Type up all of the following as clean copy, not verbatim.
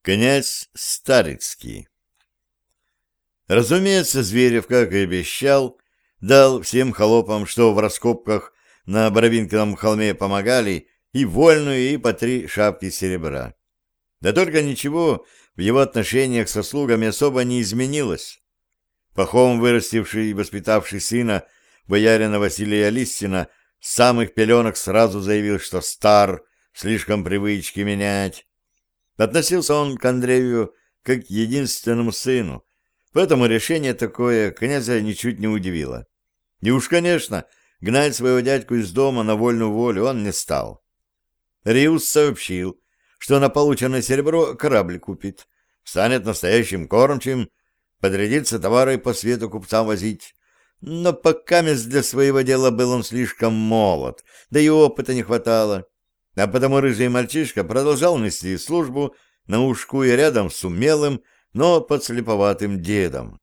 Князь Старицкий. Разумеется, Зверев, как и обещал, дал всем холопам, что в раскопках на Боровинкином холме помогали, и вольную, и по 3 шапки серебра. Да только ничего в его отношениях со слугами особо не изменилось. Пахом вырастивший и воспитавший сына боярина Василия Листина с самых пеленок сразу заявил, что стар, слишком привычки менять. Относился он к Андрею как к единственному сыну, поэтому решение такое князя ничуть не удивило. И уж, конечно, гнать своего дядьку из дома на вольную волю он не стал. Риус сообщил, что на полученное серебро корабль купит, станет настоящим кормчим, подрядится товары по свету купцам возить. Но покамест для своего дела был он слишком молод, да и опыта не хватало. А потому рыжий мальчишка продолжал нести службу на Ушкуе рядом с умелым, но подслеповатым дедом.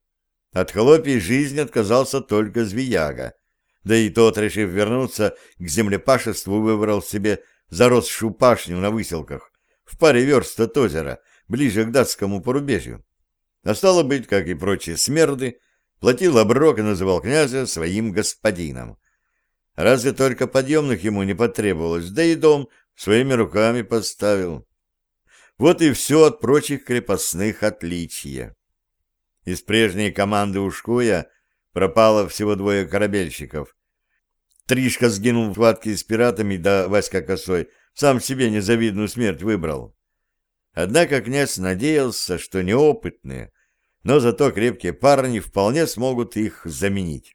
От холопьей жизни отказался только Звияга, да и тот, решив вернуться к землепашеству, выбрал себе заросшую пашню на выселках в паре верст от озера, ближе к датскому порубежью. А стало быть, как и прочие смерды, платил оброк и называл князя своим господином. Разве только подъемных ему не потребовалось, да и дом своими руками поставил. Вот и все от прочих крепостных отличия. Из прежней команды Ушкуя пропало всего 2 корабельщиков. Тришка сгинул в схватке с пиратами, да Васька Косой сам себе незавидную смерть выбрал. Однако князь надеялся, что неопытные, но зато крепкие парни вполне смогут их заменить.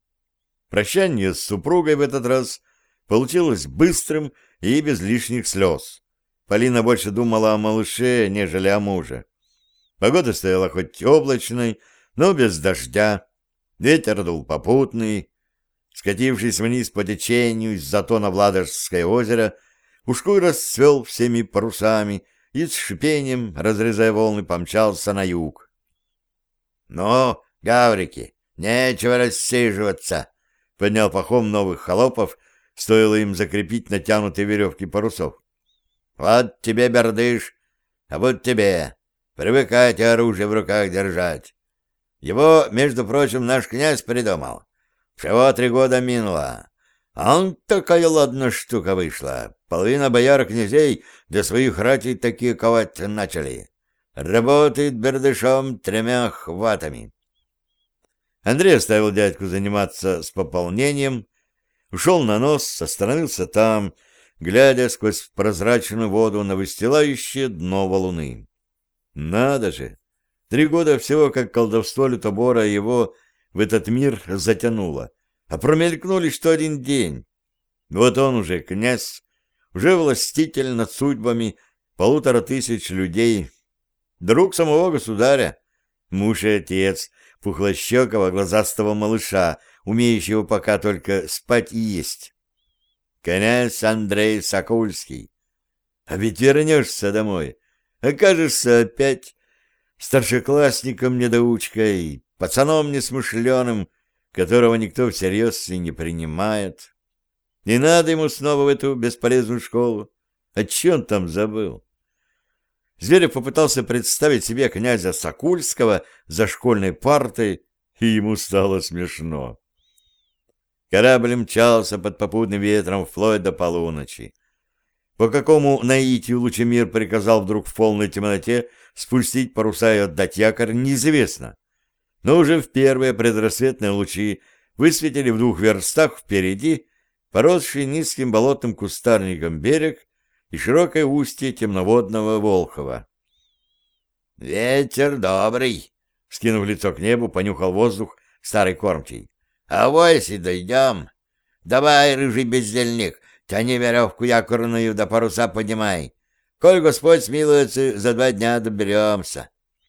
Прощание с супругой в этот раз получилось быстрым и без лишних слез. Полина больше думала о малыше, нежели о муже. Погода стояла хоть облачной, но без дождя. Ветер дул попутный. Скатившись вниз по течению из затона в Ладожское озеро, Ушкуй расцвел всеми парусами и с шипением, разрезая волны, помчался на юг. — Ну, гаврики, нечего рассиживаться! — поднял Пахом новых холопов, стоило им закрепить натянутые веревки парусов. — Вот тебе, бердыш, а вот тебе. Привыкайте оружие в руках держать. Его, между прочим, наш князь придумал. Всего 3 года минуло. А он такая ладная штука вышла. Половина бояр князей для своих ратей такие ковать начали. Работает бердышом 3 хватами. Андрей оставил дядьку заниматься с пополнением, ушел на нос, остановился там, глядя сквозь прозрачную воду на выстилающее дно валуны. Надо же! 3 года всего, как колдовство лютобора его в этот мир затянуло, а промелькнули что 1 день. Вот он уже князь, уже властитель над судьбами 1500 людей, друг самого государя, муж и отец пухлощекого глазастого малыша, умеющего пока только спать и есть. Князь Андрей Сокольский. А ведь вернешься домой, окажешься опять старшеклассником-недоучкой, пацаном несмышленым, которого никто всерьез и не принимает. Не надо ему снова в эту бесполезную школу. А че он там забыл? Зверев попытался представить себе князя Сокульского за школьной партой, и ему стало смешно. Корабль мчался под попутным ветром вплоть до полуночи. По какому наитию Лучемир приказал вдруг в полной темноте спустить паруса и отдать якорь, неизвестно. Но уже в первые предрассветные лучи высветили в 2 верстах впереди поросший низким болотным кустарником берег и широкое устье темноводного Волхова. «Ветер добрый!» — скинув лицо к небу, понюхал воздух старый кормчий. «Авось и дойдем! Давай, рыжий бездельник, тяни веревку якорную, да паруса поднимай! Коль Господь смилуется, за 2 дня доберемся!»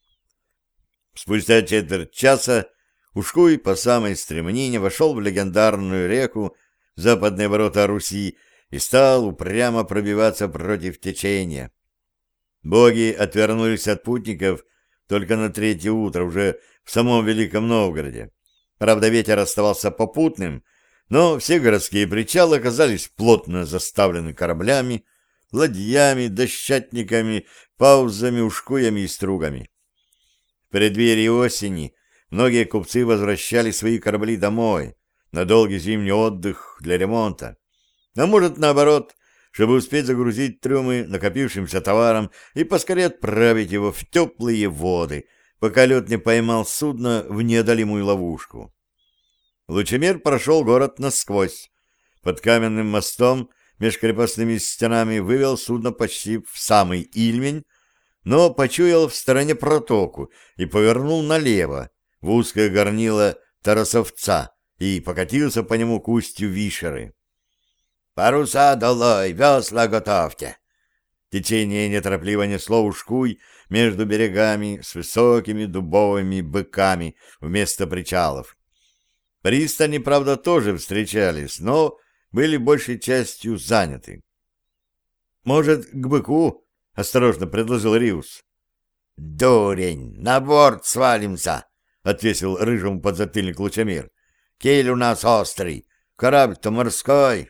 Спустя четверть часа Ушкуй по самой стремнине вошел в легендарную реку Западные ворота Руси и стал упрямо пробиваться против течения. Боги отвернулись от путников только на 3-е утро, уже в самом Великом Новгороде. Правда, ветер оставался попутным, но все городские причалы оказались плотно заставлены кораблями, ладьями, дощатниками, паузами, ушкуями и стругами. В преддверии осени многие купцы возвращали свои корабли домой на долгий зимний отдых для ремонта. А может, наоборот, чтобы успеть загрузить трюмы накопившимся товаром и поскорее отправить его в теплые воды, пока лед не поймал судно в неодолимую ловушку. Лучемир прошел город насквозь. Под каменным мостом меж крепостными стенами вывел судно почти в самый Ильмень, но почуял в стороне протоку и повернул налево, в узкое горнило Тарасовца, и покатился по нему к устью Вишеры. «Паруса долой, весла готовьте!» Течение неторопливо несло ушкуй между берегами с высокими дубовыми быками вместо причалов. Пристани, правда, тоже встречались, но были большей частью заняты. «Может, к быку?» — осторожно предложил Риус. «Дурень, на борт свалимся!» — отвесил рыжему подзатыльник Лучемир. «Киль у нас острый, корабль-то морской».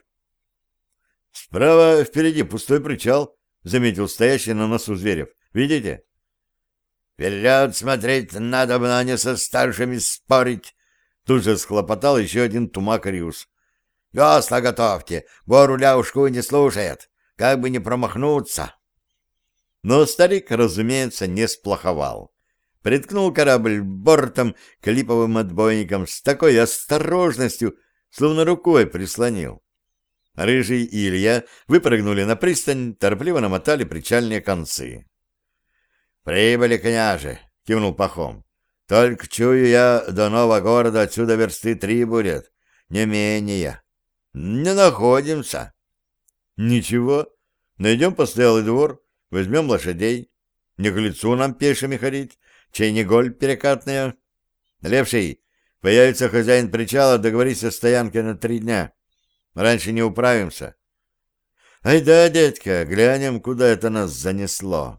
«Справа впереди пустой причал», — заметил стоящий на носу Зверев. «Видите?» «Вперед смотреть надо бы, а не со старшими спорить», — тут же схлопотал еще один тумак Риус. «Весла готовьте, бор руля ушку не слушает, как бы не промахнуться». Но старик, разумеется, не сплоховал. Приткнул корабль бортом к липовым отбойникам с такой осторожностью, словно рукой прислонил. Рыжий и Илья выпрыгнули на пристань, торопливо намотали причальные концы. «Прибыли, княже!» — кивнул Пахом. «Только чую я, до нового города отсюда версты 3 будет, не менее. Не находимся». «Ничего, найдем постоялый двор, возьмем лошадей. Не к лицу нам пешими ходить, чей не голь перекатная. Левший, появится хозяин причала, договорись о стоянке на 3 дня. Раньше не управимся». «Ай да, дядька, глянем, куда это нас занесло».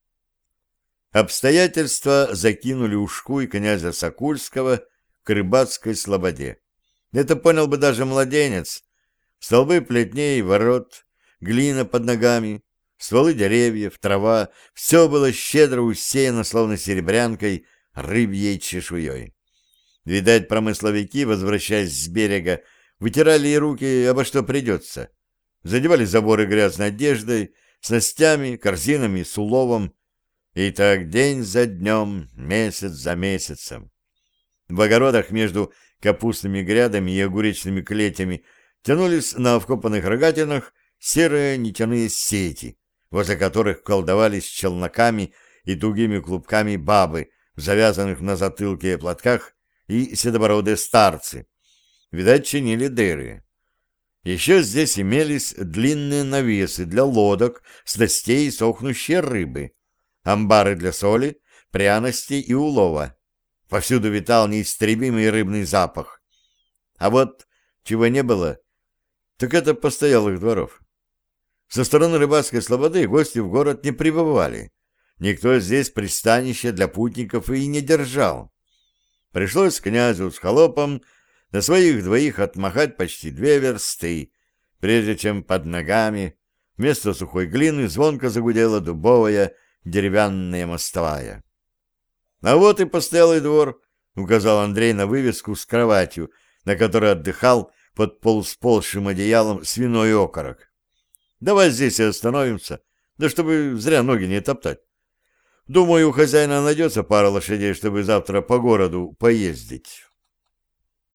Обстоятельства закинули ушку и князя Сокульского к рыбацкой слободе. Это понял бы даже младенец. Столбы плетней, ворот, глина под ногами, стволы деревьев, трава — все было щедро усеяно, словно серебрянкой, рыбьей чешуей. Видать, промысловики, возвращаясь с берега, вытирали и руки обо что придется. Задевали заборы грязной одеждой, снастями, корзинами с уловом. И так день за днем, месяц за месяцем. В огородах между капустными грядами и огуречными клетями тянулись на вкопанных рогатинах серые нитяные сети, возле которых колдовались челноками и тугими клубками бабы, завязанных на затылке платках, и седобородые старцы. Видать, чинили дыры. Еще здесь имелись длинные навесы для лодок, снастей и сохнущей рыбы, амбары для соли, пряностей и улова. Повсюду витал неистребимый рыбный запах. А вот чего не было, так это постоялых дворов. Со стороны рыбацкой слободы гости в город не прибывали. Никто здесь пристанища для путников и не держал. Пришлось князю с холопом на своих двоих отмахать почти 2 версты, прежде чем под ногами вместо сухой глины звонко загудела дубовая деревянная мостовая. «А вот и постоялый двор», — указал Андрей на вывеску с кроватью, на которой отдыхал под полусползшим одеялом свиной окорок. «Давай здесь и остановимся, да чтобы зря ноги не топтать. Думаю, у хозяина найдется пара лошадей, чтобы завтра по городу поездить».